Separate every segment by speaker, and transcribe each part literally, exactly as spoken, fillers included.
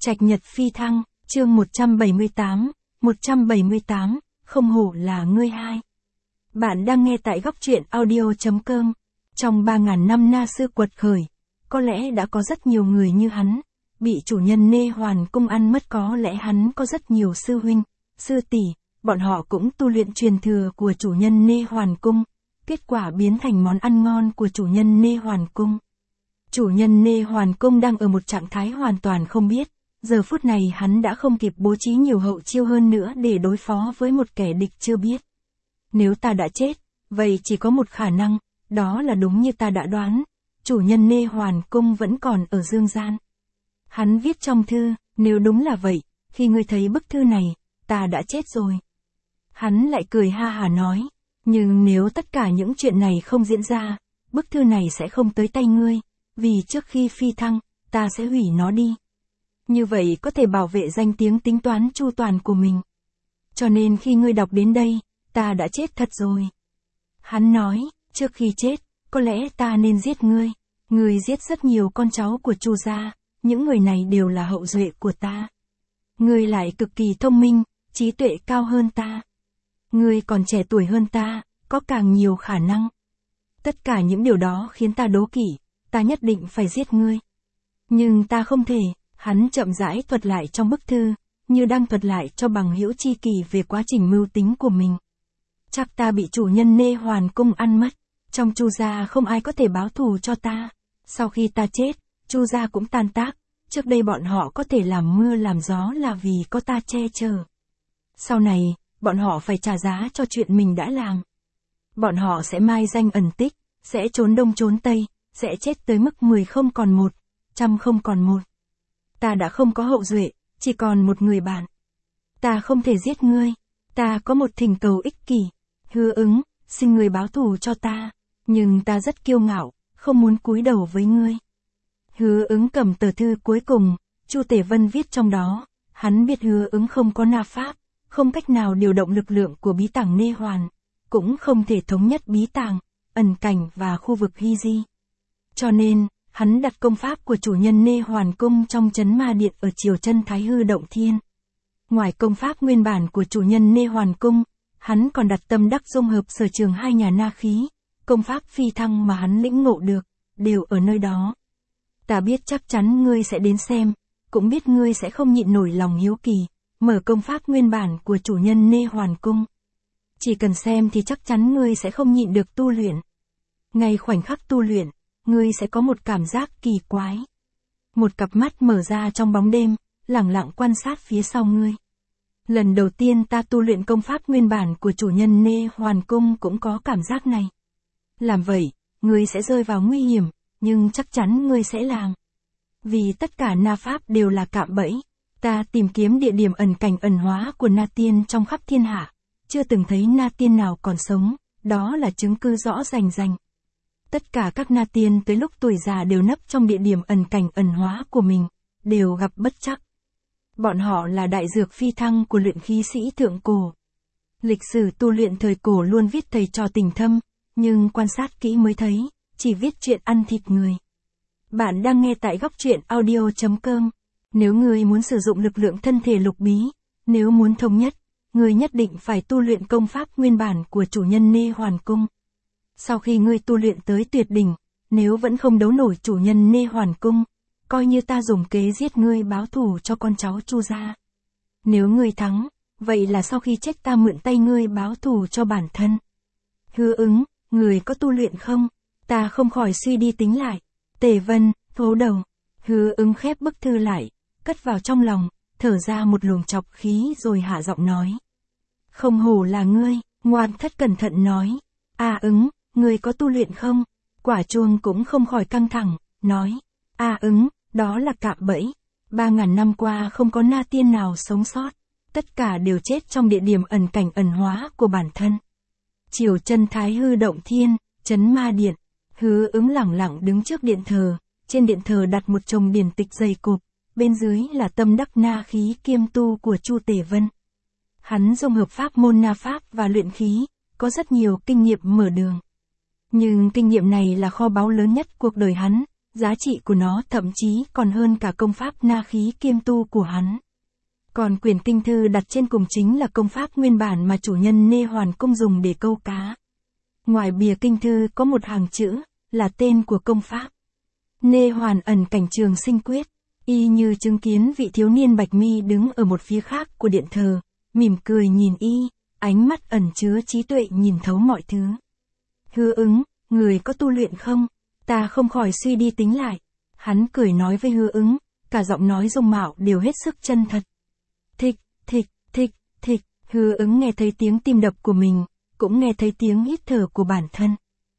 Speaker 1: Trạch Nhật Phi Thăng, chương một trăm bảy mươi tám, một trăm bảy mươi tám, không hổ là ngươi hai. Bạn đang nghe tại góc truyện audio chấm com. Trong ba ngàn năm Na Sư quật khởi, có lẽ đã có rất nhiều người như hắn, bị chủ nhân Nê Hoàn Cung ăn mất. Có lẽ hắn có rất nhiều sư huynh, sư tỷ, bọn họ cũng tu luyện truyền thừa của chủ nhân Nê Hoàn Cung, kết quả biến thành món ăn ngon của chủ nhân Nê Hoàn Cung. Chủ nhân Nê Hoàn Cung đang ở một trạng thái hoàn toàn không biết, giờ phút này hắn đã không kịp bố trí nhiều hậu chiêu hơn nữa để đối phó với một kẻ địch chưa biết. Nếu ta đã chết, vậy chỉ có một khả năng, đó là đúng như ta đã đoán, chủ nhân Nê Hoàn Cung vẫn còn ở dương gian. Hắn viết trong thư, nếu đúng là vậy, khi ngươi thấy bức thư này, ta đã chết rồi. Hắn lại cười ha hả nói, nhưng nếu tất cả những chuyện này không diễn ra, bức thư này sẽ không tới tay ngươi, vì trước khi phi thăng, ta sẽ hủy nó đi. Như vậy có thể bảo vệ danh tiếng tính toán chu toàn của mình. Cho nên khi ngươi đọc đến đây, ta đã chết thật rồi. Hắn nói, trước khi chết, có lẽ ta nên giết ngươi. Ngươi giết rất nhiều con cháu của Chu gia, những người này đều là hậu duệ của ta. Ngươi lại cực kỳ thông minh, trí tuệ cao hơn ta. Ngươi còn trẻ tuổi hơn ta, có càng nhiều khả năng. Tất cả những điều đó khiến ta đố kỵ, ta nhất định phải giết ngươi. Nhưng ta không thể. Hắn chậm rãi thuật lại trong bức thư, như đang thuật lại cho bằng hữu tri kỷ về quá trình mưu tính của mình. Chắc ta bị chủ nhân Nê Hoàn Cung ăn mất, trong Chu gia không ai có thể báo thù cho ta. Sau khi ta chết, Chu gia cũng tan tác, trước đây bọn họ có thể làm mưa làm gió là vì có ta che chở. Sau này, bọn họ phải trả giá cho chuyện mình đã làm. Bọn họ sẽ mai danh ẩn tích, sẽ trốn đông trốn tây, sẽ chết tới mức mười không còn một, trăm không còn một. Ta đã không có hậu duệ, chỉ còn một người bạn. Ta không thể giết ngươi, ta có một thỉnh cầu ích kỷ, hứa ứng, xin ngươi báo thù cho ta, nhưng ta rất kiêu ngạo, không muốn cúi đầu với ngươi. Hứa ứng cầm tờ thư cuối cùng, Chu Tể Vân viết trong đó, hắn biết hứa ứng không có na pháp, không cách nào điều động lực lượng của bí tàng Nê Hoàn, cũng không thể thống nhất bí tàng, ẩn cảnh và khu vực Hy Di. Cho nên, hắn đặt công pháp của chủ nhân Nê Hoàn Cung trong Trấn Ma Điện ở Triều Chân Thái Hư Động Thiên. Ngoài công pháp nguyên bản của chủ nhân Nê Hoàn Cung, hắn còn đặt tâm đắc dung hợp sở trường hai nhà na khí, công pháp phi thăng mà hắn lĩnh ngộ được, đều ở nơi đó. Ta biết chắc chắn ngươi sẽ đến xem, cũng biết ngươi sẽ không nhịn nổi lòng hiếu kỳ, mở công pháp nguyên bản của chủ nhân Nê Hoàn Cung. Chỉ cần xem thì chắc chắn ngươi sẽ không nhịn được tu luyện. Ngay khoảnh khắc tu luyện, ngươi sẽ có một cảm giác kỳ quái. Một cặp mắt mở ra trong bóng đêm, lẳng lặng quan sát phía sau ngươi. Lần đầu tiên ta tu luyện công pháp nguyên bản của chủ nhân Nê Hoàn Cung cũng có cảm giác này. Làm vậy, ngươi sẽ rơi vào nguy hiểm, nhưng chắc chắn ngươi sẽ làm. Vì tất cả na pháp đều là cạm bẫy. Ta tìm kiếm địa điểm ẩn cảnh ẩn hóa của na tiên trong khắp thiên hạ. Chưa từng thấy na tiên nào còn sống, đó là chứng cứ rõ rành rành. Tất cả các na tiên tới lúc tuổi già đều nấp trong địa điểm ẩn cảnh ẩn hóa của mình, đều gặp bất trắc. Bọn họ là đại dược phi thăng của luyện khí sĩ thượng cổ. Lịch sử tu luyện thời cổ luôn viết thầy trò tình thâm, nhưng quan sát kỹ mới thấy, chỉ viết chuyện ăn thịt người. Bạn đang nghe tại góc truyện audio chấm com. Nếu ngươi muốn sử dụng lực lượng thân thể lục bí, nếu muốn thống nhất, ngươi nhất định phải tu luyện công pháp nguyên bản của chủ nhân Nê Hoàn Cung. Sau khi ngươi tu luyện tới tuyệt đỉnh, nếu vẫn không đấu nổi chủ nhân Nê Hoàn Cung, coi như ta dùng kế giết ngươi báo thù cho con cháu Chu gia. Nếu ngươi thắng, vậy là sau khi chết ta mượn tay ngươi báo thù cho bản thân. Hứa ứng, ngươi có tu luyện không? Ta không khỏi suy đi tính lại. Tề Vân, thố đầu. Hứa ứng khép bức thư lại, cất vào trong lòng, thở ra một luồng trọc khí rồi hạ giọng nói. Không hổ là ngươi, Ngoan Thất cẩn thận nói. A ứng, ngươi có tu luyện không? Quả Chuông cũng không khỏi căng thẳng, nói. A ứng, đó là cạm bẫy. Ba ngàn năm qua không có na tiên nào sống sót. Tất cả đều chết trong địa điểm ẩn cảnh ẩn hóa của bản thân. Triều Chân Thái Hư Động Thiên, Trấn Ma Điện. Hứa ứng lẳng lặng đứng trước điện thờ. Trên điện thờ đặt một chồng điển tịch dày cộp. Bên dưới là tâm đắc na khí kiêm tu của Chu Tể Vân. Hắn dung hợp pháp môn na pháp và luyện khí, có rất nhiều kinh nghiệm mở đường. Nhưng kinh nghiệm này là kho báu lớn nhất cuộc đời hắn, giá trị của nó thậm chí còn hơn cả công pháp na khí kiêm tu của hắn. Còn quyển kinh thư đặt trên cùng chính là công pháp nguyên bản mà chủ nhân Nê Hoàn Cung dùng để câu cá. Ngoài bìa kinh thư có một hàng chữ, là tên của công pháp. Nê Hoàn ẩn cảnh trường sinh quyết. Y như chứng kiến vị thiếu niên bạch mi đứng ở một phía khác của điện thờ, mỉm cười nhìn y, ánh mắt ẩn chứa trí tuệ nhìn thấu mọi thứ. Hứa Ứng, người có tu luyện không? Ta không khỏi suy đi tính lại. Hắn cười nói với Hứa Ứng, cả giọng nói dung mạo đều hết sức chân thật. Thịch, thịch, thịch, thịch, Hứa Ứng nghe thấy tiếng tim đập của mình, cũng nghe thấy tiếng hít thở của bản thân.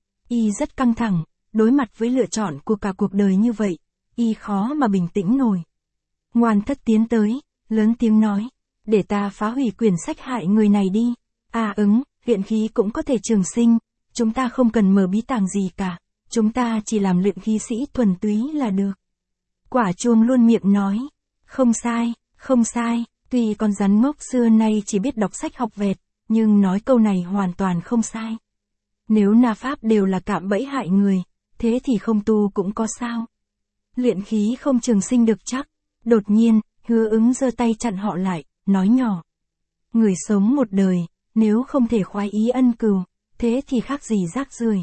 Speaker 1: Y rất căng thẳng, đối mặt với lựa chọn của cả cuộc đời như vậy, y khó mà bình tĩnh nổi. Ngoan Thất tiến tới, lớn tiếng nói, để ta phá hủy quyển sách hại người này đi. À Ứng, luyện khí cũng có thể trường sinh, chúng ta không cần mở bí tàng gì cả, chúng ta chỉ làm luyện khí sĩ thuần túy là được. Quả Chuông luôn miệng nói, không sai, không sai, tuy con rắn ngốc xưa nay chỉ biết đọc sách học vẹt, nhưng nói câu này hoàn toàn không sai. Nếu na pháp đều là cạm bẫy hại người, thế thì không tu cũng có sao. Luyện khí không trường sinh được chắc. Đột nhiên, Hứa Ứng giơ tay chặn họ lại, nói nhỏ. Người sống một đời, nếu không thể khoái ý ân cừu, thế thì khác gì rác rưởi.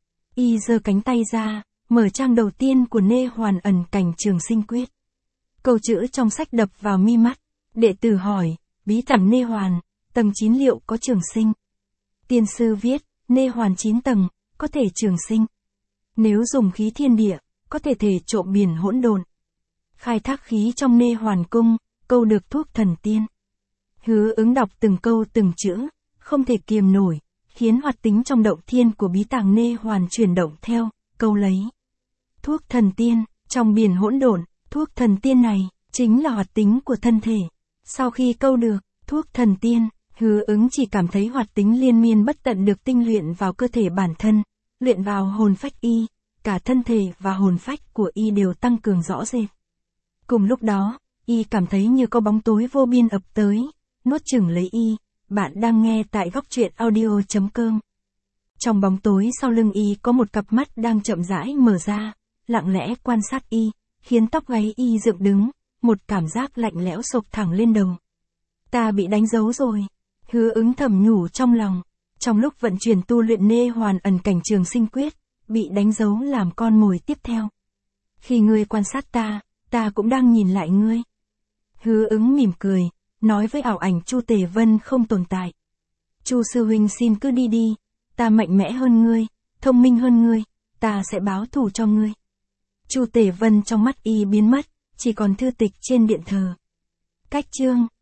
Speaker 1: Y giơ cánh tay ra, mở trang đầu tiên của Nê Hoàn ẩn cảnh trường sinh quyết. Câu chữ trong sách đập vào mi mắt. Đệ tử hỏi, bí tẩm Nê Hoàn, tầng chín liệu có trường sinh? Tiên sư viết, Nê Hoàn chín tầng, có thể trường sinh. Nếu dùng khí thiên địa, có thể thể trộm biển hỗn độn. Khai thác khí trong Nê Hoàn cung, câu được thuốc thần tiên. Hứa Ứng đọc từng câu từng chữ, không thể kiềm nổi, khiến hoạt tính trong động thiên của bí tàng Nê Hoàn chuyển động theo, câu lấy. Thuốc thần tiên, trong biển hỗn độn, thuốc thần tiên này, chính là hoạt tính của thân thể. Sau khi câu được, thuốc thần tiên, Hứa Ứng chỉ cảm thấy hoạt tính liên miên bất tận được tinh luyện vào cơ thể bản thân, luyện vào hồn phách y, cả thân thể và hồn phách của y đều tăng cường rõ rệt. Cùng lúc đó, y cảm thấy như có bóng tối vô biên ập tới, nuốt chửng lấy y. Bạn đang nghe tại góc truyện audio chấm com. Trong bóng tối sau lưng y có một cặp mắt đang chậm rãi mở ra, lặng lẽ quan sát y, khiến tóc gáy y dựng đứng, một cảm giác lạnh lẽo sộc thẳng lên đầu. Ta bị đánh dấu rồi. Hứa Ứng thầm nhủ trong lòng. Trong lúc vận chuyển tu luyện Nê Hoàn ẩn cảnh trường sinh quyết, bị đánh dấu làm con mồi tiếp theo. Khi ngươi quan sát ta, ta cũng đang nhìn lại ngươi. Hứa Ứng mỉm cười, nói với ảo ảnh Chu Tề Vân không tồn tại. Chu sư huynh xin cứ đi đi, ta mạnh mẽ hơn ngươi, thông minh hơn ngươi, ta sẽ báo thù cho ngươi. Chu Tề Vân trong mắt y biến mất, chỉ còn thư tịch trên điện thờ. Cách chương